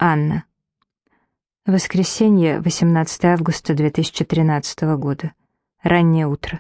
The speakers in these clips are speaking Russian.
Анна. Воскресенье, 18 августа 2013 года. Раннее утро.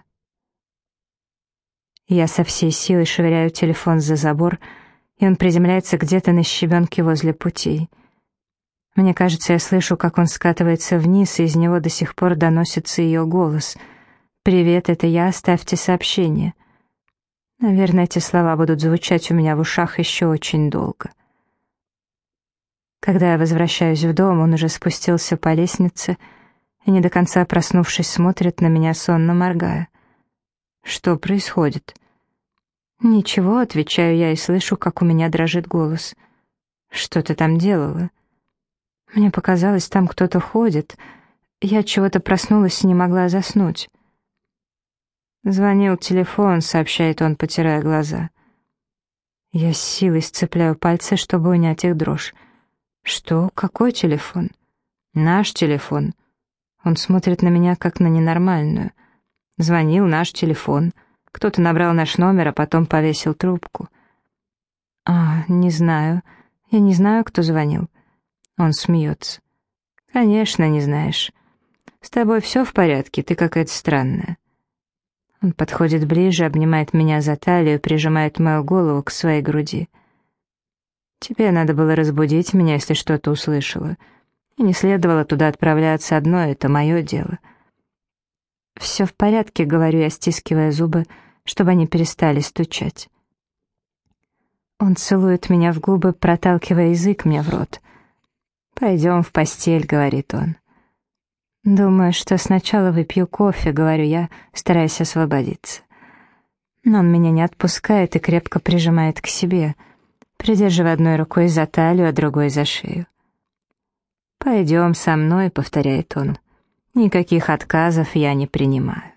Я со всей силой швыряю телефон за забор, и он приземляется где-то на щебенке возле путей. Мне кажется, я слышу, как он скатывается вниз, и из него до сих пор доносится ее голос. «Привет, это я, оставьте сообщение». Наверное, эти слова будут звучать у меня в ушах еще очень долго. Когда я возвращаюсь в дом, он уже спустился по лестнице и, не до конца проснувшись, смотрит на меня, сонно моргая. Что происходит? «Ничего», — отвечаю я и слышу, как у меня дрожит голос. «Что ты там делала?» «Мне показалось, там кто-то ходит. Я чего-то проснулась и не могла заснуть». «Звонил телефон», — сообщает он, потирая глаза. Я с силой сцепляю пальцы, чтобы унять их дрожь. «Что? Какой телефон?» «Наш телефон». Он смотрит на меня, как на ненормальную. «Звонил наш телефон. Кто-то набрал наш номер, а потом повесил трубку». Не знаю. Я не знаю, кто звонил». Он смеется. «Конечно, не знаешь. С тобой все в порядке, ты какая-то странная». Он подходит ближе, обнимает меня за талию, прижимает мою голову к своей груди. «Тебе надо было разбудить меня, если что-то услышала. И не следовало туда отправляться одной, это мое дело». «Все в порядке», — говорю я, стискивая зубы, чтобы они перестали стучать. Он целует меня в губы, проталкивая язык мне в рот. «Пойдем в постель», — говорит он. «Думаю, что сначала выпью кофе», — говорю я, стараясь освободиться. Но он меня не отпускает и крепко прижимает к себе, придерживая одной рукой за талию, а другой за шею. «Пойдем со мной», — повторяет он. «Никаких отказов я не принимаю».